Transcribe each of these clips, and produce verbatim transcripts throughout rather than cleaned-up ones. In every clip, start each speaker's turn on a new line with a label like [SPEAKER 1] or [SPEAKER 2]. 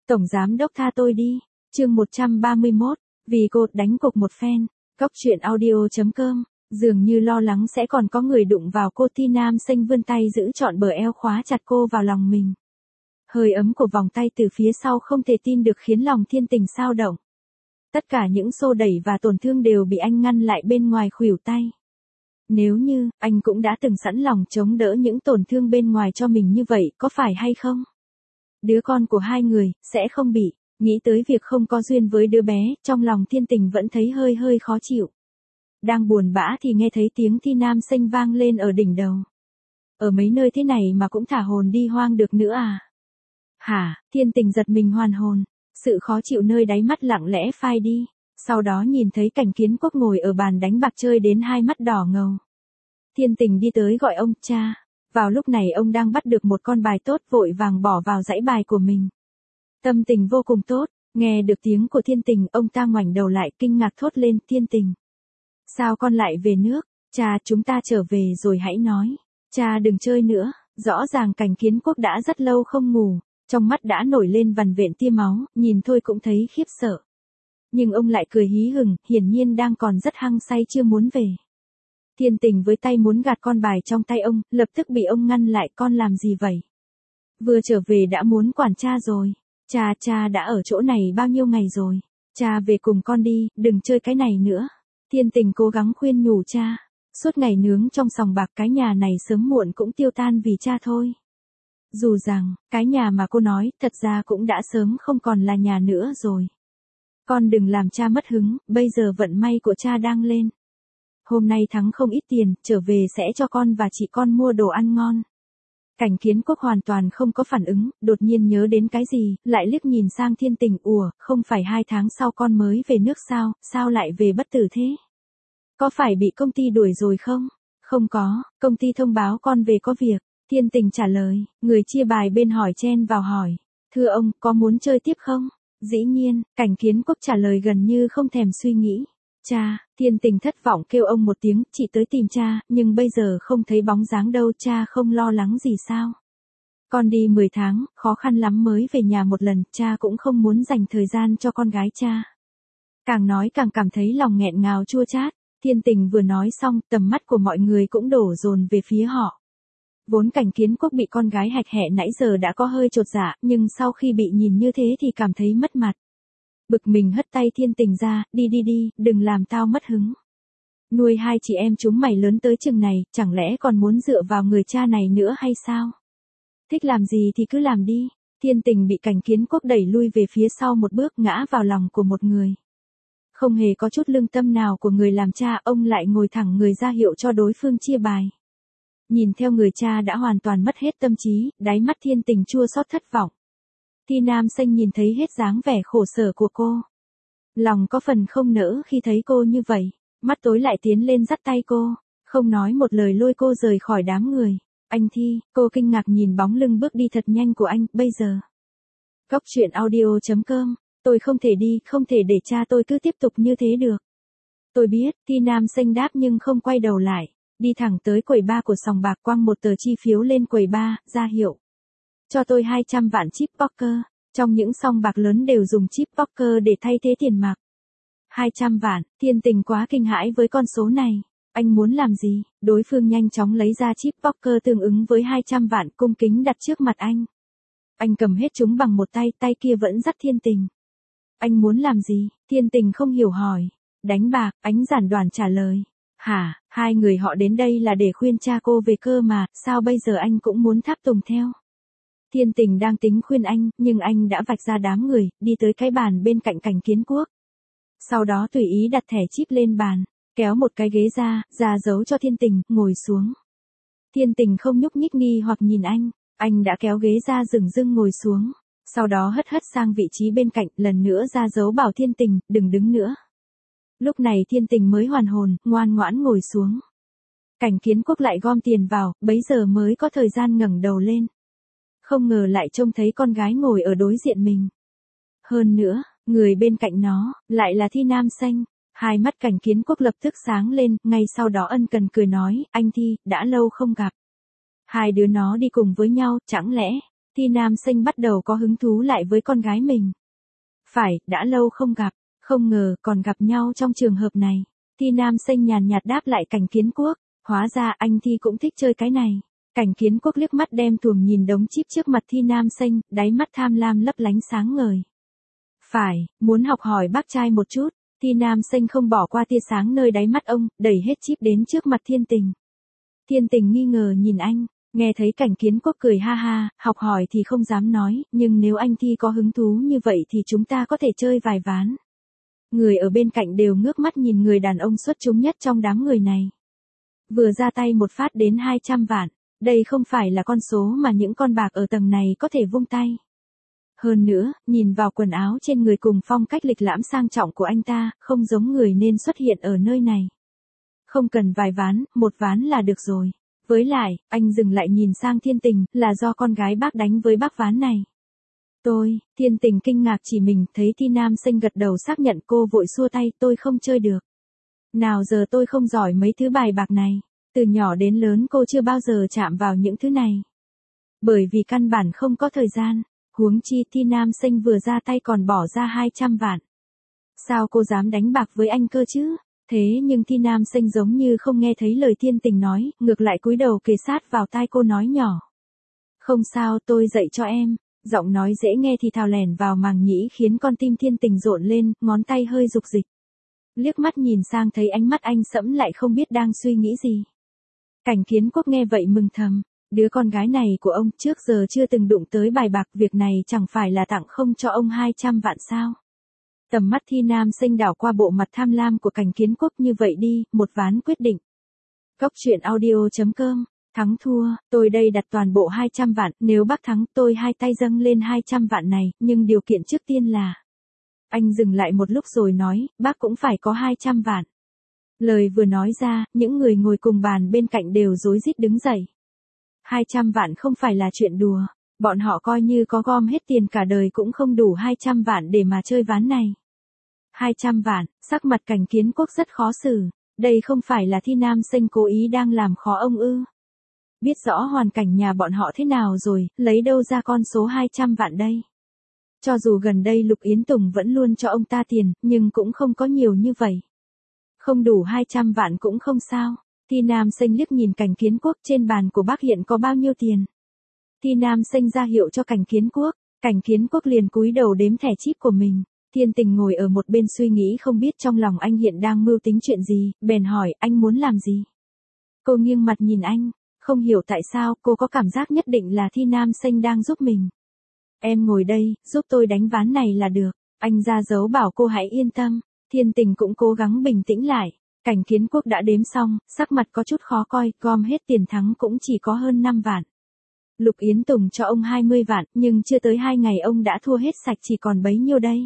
[SPEAKER 1] Tổng giám đốc tha tôi đi. Chương một trăm ba mươi mốt, vì cô đánh cuộc một phen. Góc truyện audio chấm com. Dường như lo lắng sẽ còn có người đụng vào cô, Thi Nam Xanh vươn tay giữ trọn bờ eo khóa chặt cô vào lòng mình. Hơi ấm của vòng tay từ phía sau không thể tin được khiến lòng Thiên Tình xao động. Tất cả những xô đẩy và tổn thương đều bị anh ngăn lại bên ngoài khuỷu tay. Nếu như, anh cũng đã từng sẵn lòng chống đỡ những tổn thương bên ngoài cho mình như vậy, có phải hay không? Đứa con của hai người, sẽ không bị. Nghĩ tới việc không có duyên với đứa bé, trong lòng Thiên Tình vẫn thấy hơi hơi khó chịu. Đang buồn bã thì nghe thấy tiếng Thi Nam Xanh vang lên ở đỉnh đầu. Ở mấy nơi thế này mà cũng thả hồn đi hoang được nữa à? Hả? Thiên Tình giật mình hoàn hồn. Sự khó chịu nơi đáy mắt lặng lẽ phai đi. Sau đó nhìn thấy Cảnh Kiến Quốc ngồi ở bàn đánh bạc chơi đến hai mắt đỏ ngầu. Thiên Tình đi tới gọi ông cha. Vào lúc này ông đang bắt được một con bài tốt, vội vàng bỏ vào dãy bài của mình. Tâm tình vô cùng tốt, nghe được tiếng của Thiên Tình, ông ta ngoảnh đầu lại kinh ngạc thốt lên, Thiên Tình. Sao con lại về nước? Cha, chúng ta trở về rồi hãy nói. Cha đừng chơi nữa. Rõ ràng Cảnh Kiến Quốc đã rất lâu không ngủ, trong mắt đã nổi lên vằn vện tia máu, nhìn thôi cũng thấy khiếp sợ. Nhưng ông lại cười hí hửng, hiển nhiên đang còn rất hăng say chưa muốn về. Thiên Tình với tay muốn gạt con bài trong tay ông, lập tức bị ông ngăn lại, con làm gì vậy? Vừa trở về đã muốn quản cha rồi. Cha, cha đã ở chỗ này bao nhiêu ngày rồi. Cha về cùng con đi, đừng chơi cái này nữa. Thiên Tình cố gắng khuyên nhủ cha. Suốt ngày nướng trong sòng bạc, cái nhà này sớm muộn cũng tiêu tan vì cha thôi. Dù rằng, cái nhà mà cô nói, thật ra cũng đã sớm không còn là nhà nữa rồi. Con đừng làm cha mất hứng, bây giờ vận may của cha đang lên. Hôm nay thắng không ít tiền, trở về sẽ cho con và chị con mua đồ ăn ngon. Cảnh Kiến Quốc hoàn toàn không có phản ứng, đột nhiên nhớ đến cái gì, lại liếc nhìn sang Thiên Tình, ủa, không phải hai tháng sau con mới về nước sao, sao lại về bất tử thế? Có phải bị công ty đuổi rồi không? Không có, công ty thông báo con về có việc. Thiên Tình trả lời, người chia bài bên hỏi chen vào hỏi. Thưa ông, có muốn chơi tiếp không? Dĩ nhiên, Cảnh Kiến Quốc trả lời gần như không thèm suy nghĩ. Cha, Thiên Tình thất vọng kêu ông một tiếng, chị tới tìm cha, nhưng bây giờ không thấy bóng dáng đâu, cha không lo lắng gì sao? Con đi mười tháng, khó khăn lắm mới về nhà một lần, cha cũng không muốn dành thời gian cho con gái cha. Càng nói càng cảm thấy lòng nghẹn ngào chua chát. Thiên Tình vừa nói xong, tầm mắt của mọi người cũng đổ dồn về phía họ. Vốn Cảnh Kiến Quốc bị con gái hạch hẹ nãy giờ đã có hơi chột dạ, nhưng sau khi bị nhìn như thế thì cảm thấy mất mặt. Bực mình hất tay Thiên Tình ra, đi đi đi, đừng làm tao mất hứng. Nuôi hai chị em chúng mày lớn tới chừng này, chẳng lẽ còn muốn dựa vào người cha này nữa hay sao? Thích làm gì thì cứ làm đi. Thiên Tình bị Cảnh Kiến Quốc đẩy lui về phía sau một bước, ngã vào lòng của một người. Không hề có chút lương tâm nào của người làm cha, ông lại ngồi thẳng người ra hiệu cho đối phương chia bài. Nhìn theo người cha đã hoàn toàn mất hết tâm trí, đáy mắt Thiên Tình chua xót thất vọng. Thi Nam Xanh nhìn thấy hết dáng vẻ khổ sở của cô. Lòng có phần không nỡ khi thấy cô như vậy, mắt tối lại tiến lên dắt tay cô, không nói một lời lôi cô rời khỏi đám người. Anh Thi, cô kinh ngạc nhìn bóng lưng bước đi thật nhanh của anh, bây giờ. Góc truyện audio chấm com, tôi không thể đi, không thể để cha tôi cứ tiếp tục như thế được. Tôi biết, Thi Nam Xanh đáp nhưng không quay đầu lại, đi thẳng tới quầy ba của sòng bạc, quăng một tờ chi phiếu lên quầy ba, ra hiệu. Cho tôi hai trăm vạn chip poker, trong những sòng bạc lớn đều dùng chip poker để thay thế tiền mặt. hai trăm vạn, Thiên Tình quá kinh hãi với con số này. Anh muốn làm gì? Đối phương nhanh chóng lấy ra chip poker tương ứng với hai trăm vạn, cung kính đặt trước mặt anh. Anh cầm hết chúng bằng một tay, tay kia vẫn dắt Thiên Tình. Anh muốn làm gì? Thiên Tình không hiểu hỏi. Đánh bạc, anh giản đoản trả lời. Hả, hai người họ đến đây là để khuyên cha cô về cơ mà, sao bây giờ anh cũng muốn tháp tùng theo? Thiên Tình đang tính khuyên anh, nhưng anh đã vạch ra đám người, đi tới cái bàn bên cạnh Cảnh Kiến Quốc. Sau đó tùy ý đặt thẻ chip lên bàn, kéo một cái ghế ra, ra dấu cho Thiên Tình, ngồi xuống. Thiên Tình không nhúc nhích nghi hoặc nhìn anh, anh đã kéo ghế ra dửng dưng ngồi xuống. Sau đó hất hất sang vị trí bên cạnh, lần nữa ra dấu bảo Thiên Tình, đừng đứng nữa. Lúc này Thiên Tình mới hoàn hồn, ngoan ngoãn ngồi xuống. Cảnh Kiến Quốc lại gom tiền vào, bấy giờ mới có thời gian ngẩng đầu lên. Không ngờ lại trông thấy con gái ngồi ở đối diện mình. Hơn nữa, người bên cạnh nó, lại là Thi Nam Xanh. Hai mắt Cảnh Kiến Quốc lập tức sáng lên, ngay sau đó ân cần cười nói, anh Thi, đã lâu không gặp. Hai đứa nó đi cùng với nhau, chẳng lẽ, Thi Nam Sinh bắt đầu có hứng thú lại với con gái mình. Phải, đã lâu không gặp, không ngờ còn gặp nhau trong trường hợp này. Thi Nam Sinh nhàn nhạt đáp lại Cảnh Kiến Quốc, hóa ra anh Thi cũng thích chơi cái này. Cảnh Kiến Quốc liếc mắt đem thuồng nhìn đống chip trước mặt Thi Nam Sinh, đáy mắt tham lam lấp lánh sáng ngời. Phải, muốn học hỏi bác trai một chút. Thi Nam Sinh không bỏ qua tia sáng nơi đáy mắt ông, đẩy hết chip đến trước mặt Thiên Tình. Thiên Tình nghi ngờ nhìn anh, nghe thấy Cảnh Kiến Quốc cười ha ha, học hỏi thì không dám nói, nhưng nếu anh Thi có hứng thú như vậy thì chúng ta có thể chơi vài ván. Người ở bên cạnh đều ngước mắt nhìn người đàn ông xuất chúng nhất trong đám người này. Vừa ra tay một phát đến hai trăm vạn, đây không phải là con số mà những con bạc ở tầng này có thể vung tay. Hơn nữa, nhìn vào quần áo trên người cùng phong cách lịch lãm sang trọng của anh ta, không giống người nên xuất hiện ở nơi này. Không cần vài ván, một ván là được rồi. Với lại, anh dừng lại nhìn sang Thiên Tình, là do con gái bác đánh với bác ván này. Tôi, Thiên Tình kinh ngạc chỉ mình, thấy Thi Nam Sinh gật đầu xác nhận, cô vội xua tay, tôi không chơi được. Nào giờ tôi không giỏi mấy thứ bài bạc này. Từ nhỏ đến lớn cô chưa bao giờ chạm vào những thứ này. Bởi vì căn bản không có thời gian. Huống chi Thi Nam Sinh vừa ra tay còn bỏ ra hai trăm vạn. Sao cô dám đánh bạc với anh cơ chứ? Thế nhưng Thi Nam Sinh giống như không nghe thấy lời Thiên Tình nói, ngược lại cúi đầu kề sát vào tai cô nói nhỏ. Không sao, tôi dạy cho em. Giọng nói dễ nghe thì thào lẻn vào màng nhĩ khiến con tim Thiên Tình rộn lên, ngón tay hơi rục rịch. Liếc mắt nhìn sang thấy ánh mắt anh sẫm lại không biết đang suy nghĩ gì. Cảnh Kiến Quốc nghe vậy mừng thầm. Đứa con gái này của ông trước giờ chưa từng đụng tới bài bạc, việc này chẳng phải là tặng không cho ông hai trăm vạn sao. Tầm mắt Thi Nam Sinh đảo qua bộ mặt tham lam của Cảnh Kiến Quốc, như vậy đi, một ván quyết định. Góc truyện audio chấm com, thắng thua, tôi đây đặt toàn bộ hai trăm vạn, nếu bác thắng tôi hai tay dâng lên hai trăm vạn này, nhưng điều kiện trước tiên là. Anh dừng lại một lúc rồi nói, bác cũng phải có hai trăm vạn. Lời vừa nói ra, những người ngồi cùng bàn bên cạnh đều rối rít đứng dậy. hai trăm vạn không phải là chuyện đùa, bọn họ coi như có gom hết tiền cả đời cũng không đủ hai trăm vạn để mà chơi ván này. hai trăm vạn, sắc mặt Cảnh Kiến Quốc rất khó xử, đây không phải là Thi Nam Sinh cố ý đang làm khó ông ư. Biết rõ hoàn cảnh nhà bọn họ thế nào rồi, lấy đâu ra con số hai trăm vạn đây. Cho dù gần đây Lục Yến Tùng vẫn luôn cho ông ta tiền, nhưng cũng không có nhiều như vậy. Không đủ hai trăm vạn cũng không sao. Thi Nam Sinh liếc nhìn Cảnh Kiến Quốc, trên bàn của bác hiện có bao nhiêu tiền. Thi Nam Sinh ra hiệu cho Cảnh Kiến Quốc, Cảnh Kiến Quốc liền cúi đầu đếm thẻ chip của mình. Thiên Tình ngồi ở một bên suy nghĩ không biết trong lòng anh hiện đang mưu tính chuyện gì, bèn hỏi anh muốn làm gì. Cô nghiêng mặt nhìn anh, không hiểu tại sao cô có cảm giác nhất định là Thi Nam Sinh đang giúp mình. Em ngồi đây, giúp tôi đánh ván này là được, anh ra dấu bảo cô hãy yên tâm. Thiên Tình cũng cố gắng bình tĩnh lại. Cảnh Kiến Quốc đã đếm xong, sắc mặt có chút khó coi, gom hết tiền thắng cũng chỉ có hơn năm vạn. Lục Yến Tùng cho ông hai mươi vạn, nhưng chưa tới hai ngày ông đã thua hết sạch, chỉ còn bấy nhiêu đây.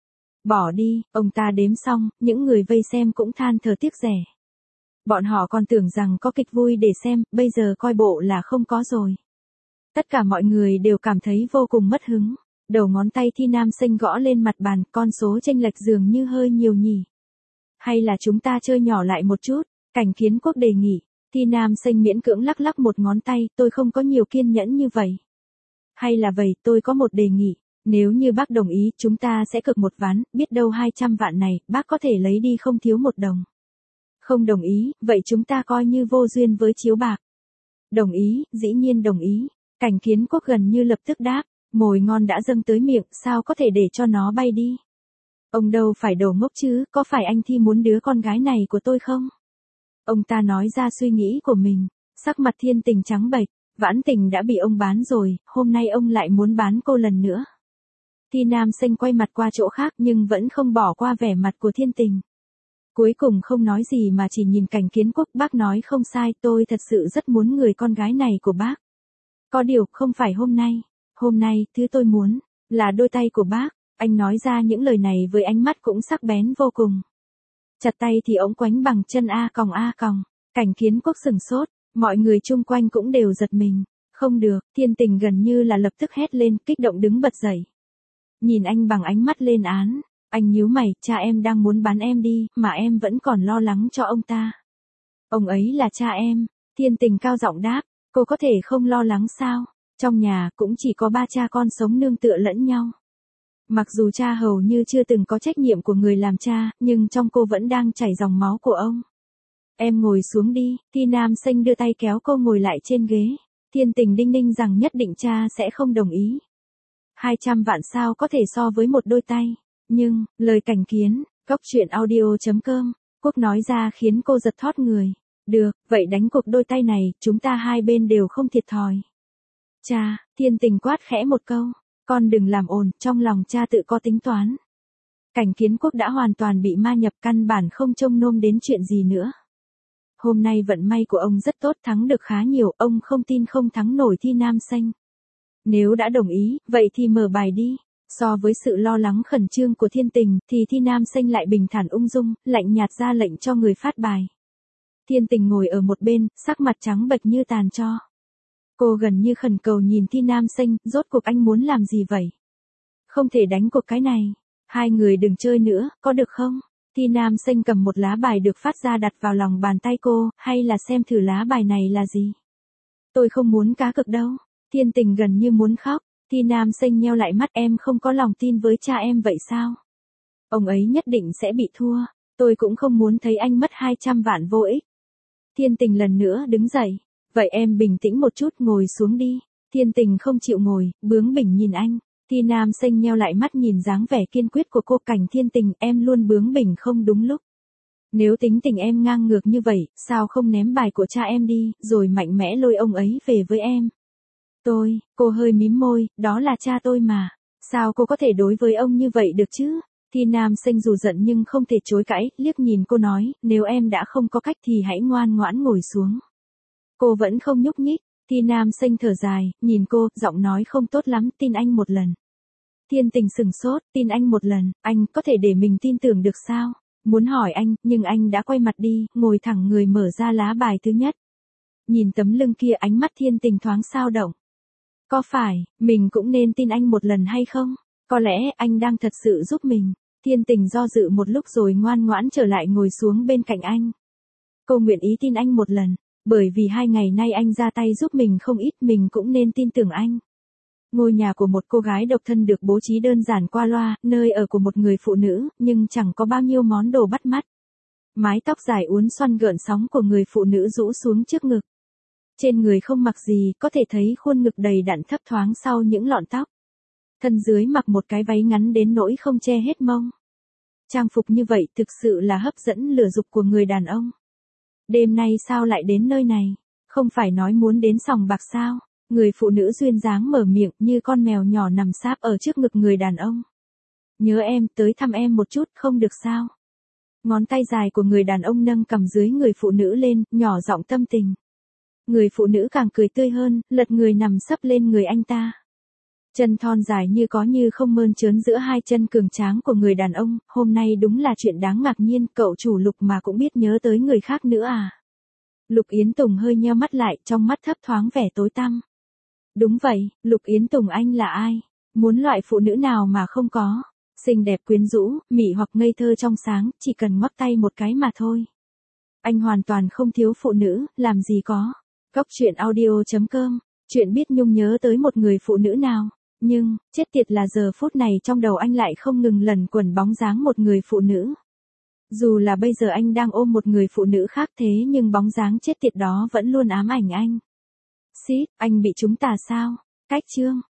[SPEAKER 1] Bỏ đi, ông ta đếm xong, những người vây xem cũng than thở tiếc rẻ. Bọn họ còn tưởng rằng có kịch vui để xem, bây giờ coi bộ là không có rồi. Tất cả mọi người đều cảm thấy vô cùng mất hứng. Đầu ngón tay Thi Nam Sinh gõ lên mặt bàn, con số chênh lệch dường như hơi nhiều nhỉ. Hay là chúng ta chơi nhỏ lại một chút, Cảnh Kiến Quốc đề nghị. Thi Nam Sinh miễn cưỡng lắc lắc một ngón tay, tôi không có nhiều kiên nhẫn như vậy. Hay là vậy, tôi có một đề nghị, nếu như bác đồng ý, chúng ta sẽ cược một ván, biết đâu hai trăm vạn này, bác có thể lấy đi không thiếu một đồng. Không đồng ý, vậy chúng ta coi như vô duyên với chiếu bạc. Đồng ý, dĩ nhiên đồng ý. Cảnh Kiến Quốc gần như lập tức đáp, mồi ngon đã dâng tới miệng, sao có thể để cho nó bay đi. Ông đâu phải đồ ngốc chứ, có phải anh Thi muốn đứa con gái này của tôi không? Ông ta nói ra suy nghĩ của mình, sắc mặt Thiên Tình trắng bệch, Vãn Tình đã bị ông bán rồi, hôm nay ông lại muốn bán cô lần nữa. Thi Nam Sinh quay mặt qua chỗ khác nhưng vẫn không bỏ qua vẻ mặt của Thiên Tình. Cuối cùng không nói gì mà chỉ nhìn Cảnh Kiến Quốc, bác nói không sai, tôi thật sự rất muốn người con gái này của bác. Có điều, không phải hôm nay, hôm nay, thứ tôi muốn, là đôi tay của bác. Anh nói ra những lời này với ánh mắt cũng sắc bén vô cùng. Chặt tay thì ống quánh bằng chân A còng A còng. Cảnh Kiến Quốc sừng sốt, mọi người chung quanh cũng đều giật mình. Không được, Thiên Tình gần như là lập tức hét lên, kích động đứng bật dậy. Nhìn anh bằng ánh mắt lên án, anh nhíu mày, cha em đang muốn bán em đi, mà em vẫn còn lo lắng cho ông ta. Ông ấy là cha em, Thiên Tình cao giọng đáp, cô có thể không lo lắng sao? Trong nhà cũng chỉ có ba cha con sống nương tựa lẫn nhau. Mặc dù cha hầu như chưa từng có trách nhiệm của người làm cha, nhưng trong cô vẫn đang chảy dòng máu của ông. Em ngồi xuống đi, Thi Nam Xanh đưa tay kéo cô ngồi lại trên ghế. Thiên Tình đinh ninh rằng nhất định cha sẽ không đồng ý. Hai trăm vạn sao có thể so với một đôi tay. Nhưng, lời cảnh kiến, góc chuyện audio chấm com, Quốc nói ra khiến cô giật thót người. Được, vậy đánh cuộc đôi tay này, chúng ta hai bên đều không thiệt thòi. Cha, Thiên Tình quát khẽ một câu. Con đừng làm ồn, trong lòng cha tự có tính toán. Cảnh kiến Quốc đã hoàn toàn bị ma nhập, căn bản không trông nom đến chuyện gì nữa. Hôm nay vận may của ông rất tốt, thắng được khá nhiều, ông không tin không thắng nổi Thi Nam Xanh. Nếu đã đồng ý, vậy thì mở bài đi. So với sự lo lắng khẩn trương của Thiên Tình, thì Thi Nam Xanh lại bình thản ung dung, lạnh nhạt ra lệnh cho người phát bài. Thiên Tình ngồi ở một bên, sắc mặt trắng bệch như tàn tro. Cô gần như khẩn cầu nhìn Thi Nam Xanh, rốt cuộc anh muốn làm gì vậy? Không thể đánh cuộc cái này. Hai người đừng chơi nữa, có được không? Thi Nam Xanh cầm một lá bài được phát ra đặt vào lòng bàn tay cô, hay là xem thử lá bài này là gì? Tôi không muốn cá cược đâu. Thiên Tình gần như muốn khóc. Thi Nam Xanh nheo lại mắt, em không có lòng tin với cha em vậy sao? Ông ấy nhất định sẽ bị thua. Tôi cũng không muốn thấy anh mất hai trăm vạn vô ích. Thiên Tình lần nữa đứng dậy. Vậy em bình tĩnh một chút, ngồi xuống đi. Thiên Tình không chịu ngồi, bướng bỉnh nhìn anh. Thi Nam Xanh nheo lại mắt nhìn dáng vẻ kiên quyết của cô. Cảnh Thiên Tình, em luôn bướng bỉnh không đúng lúc. Nếu tính tình em ngang ngược như vậy, sao không ném bài của cha em đi, rồi mạnh mẽ lôi ông ấy về với em? Tôi, cô hơi mím môi, đó là cha tôi mà. Sao cô có thể đối với ông như vậy được chứ? Thi Nam Xanh dù giận nhưng không thể chối cãi, liếc nhìn cô nói, nếu em đã không có cách thì hãy ngoan ngoãn ngồi xuống. Cô vẫn không nhúc nhích. Thi Nam Xanh thở dài, nhìn cô, giọng nói không tốt lắm, tin anh một lần. Thiên Tình sừng sốt, tin anh một lần, anh có thể để mình tin tưởng được sao? Muốn hỏi anh, nhưng anh đã quay mặt đi, ngồi thẳng người mở ra lá bài thứ nhất. Nhìn tấm lưng kia, ánh mắt Thiên Tình thoáng xao động. Có phải, mình cũng nên tin anh một lần hay không? Có lẽ anh đang thật sự giúp mình. Thiên Tình do dự một lúc rồi ngoan ngoãn trở lại ngồi xuống bên cạnh anh. Cô nguyện ý tin anh một lần, bởi vì hai ngày nay anh ra tay giúp mình không ít, mình cũng nên tin tưởng anh. Ngôi nhà của một cô gái độc thân được bố trí đơn giản qua loa, nơi ở của một người phụ nữ, nhưng chẳng có bao nhiêu món đồ bắt mắt. Mái tóc dài uốn xoăn gợn sóng của người phụ nữ rũ xuống trước ngực. Trên người không mặc gì, có thể thấy khuôn ngực đầy đặn thấp thoáng sau những lọn tóc. Thân dưới mặc một cái váy ngắn đến nỗi không che hết mông. Trang phục như vậy thực sự là hấp dẫn lửa dục của người đàn ông. Đêm nay sao lại đến nơi này? Không phải nói muốn đến sòng bạc sao? Người phụ nữ duyên dáng mở miệng như con mèo nhỏ nằm sáp ở trước ngực người đàn ông. Nhớ em, tới thăm em một chút, không được sao? Ngón tay dài của người đàn ông nâng cằm dưới người phụ nữ lên, nhỏ giọng tâm tình. Người phụ nữ càng cười tươi hơn, lật người nằm sấp lên người anh ta. Chân thon dài như có như không mơn trớn giữa hai chân cường tráng của người đàn ông, hôm nay đúng là chuyện đáng ngạc nhiên, cậu chủ Lục mà cũng biết nhớ tới người khác nữa à? Lục Yến Tùng hơi nheo mắt lại, trong mắt thấp thoáng vẻ tối tăm. Đúng vậy, Lục Yến Tùng anh là ai? Muốn loại phụ nữ nào mà không có? Xinh đẹp quyến rũ, mị hoặc ngây thơ trong sáng, chỉ cần ngoắc tay một cái mà thôi. Anh hoàn toàn không thiếu phụ nữ, làm gì có. Góc chuyện audio chấm com, chuyện biết Nhung nhớ tới một người phụ nữ nào. Nhưng, chết tiệt là giờ phút này trong đầu anh lại không ngừng lẩn quẩn bóng dáng một người phụ nữ. Dù là bây giờ anh đang ôm một người phụ nữ khác thế nhưng bóng dáng chết tiệt đó vẫn luôn ám ảnh anh. Xít, anh bị trúng tà sao? Cách chương.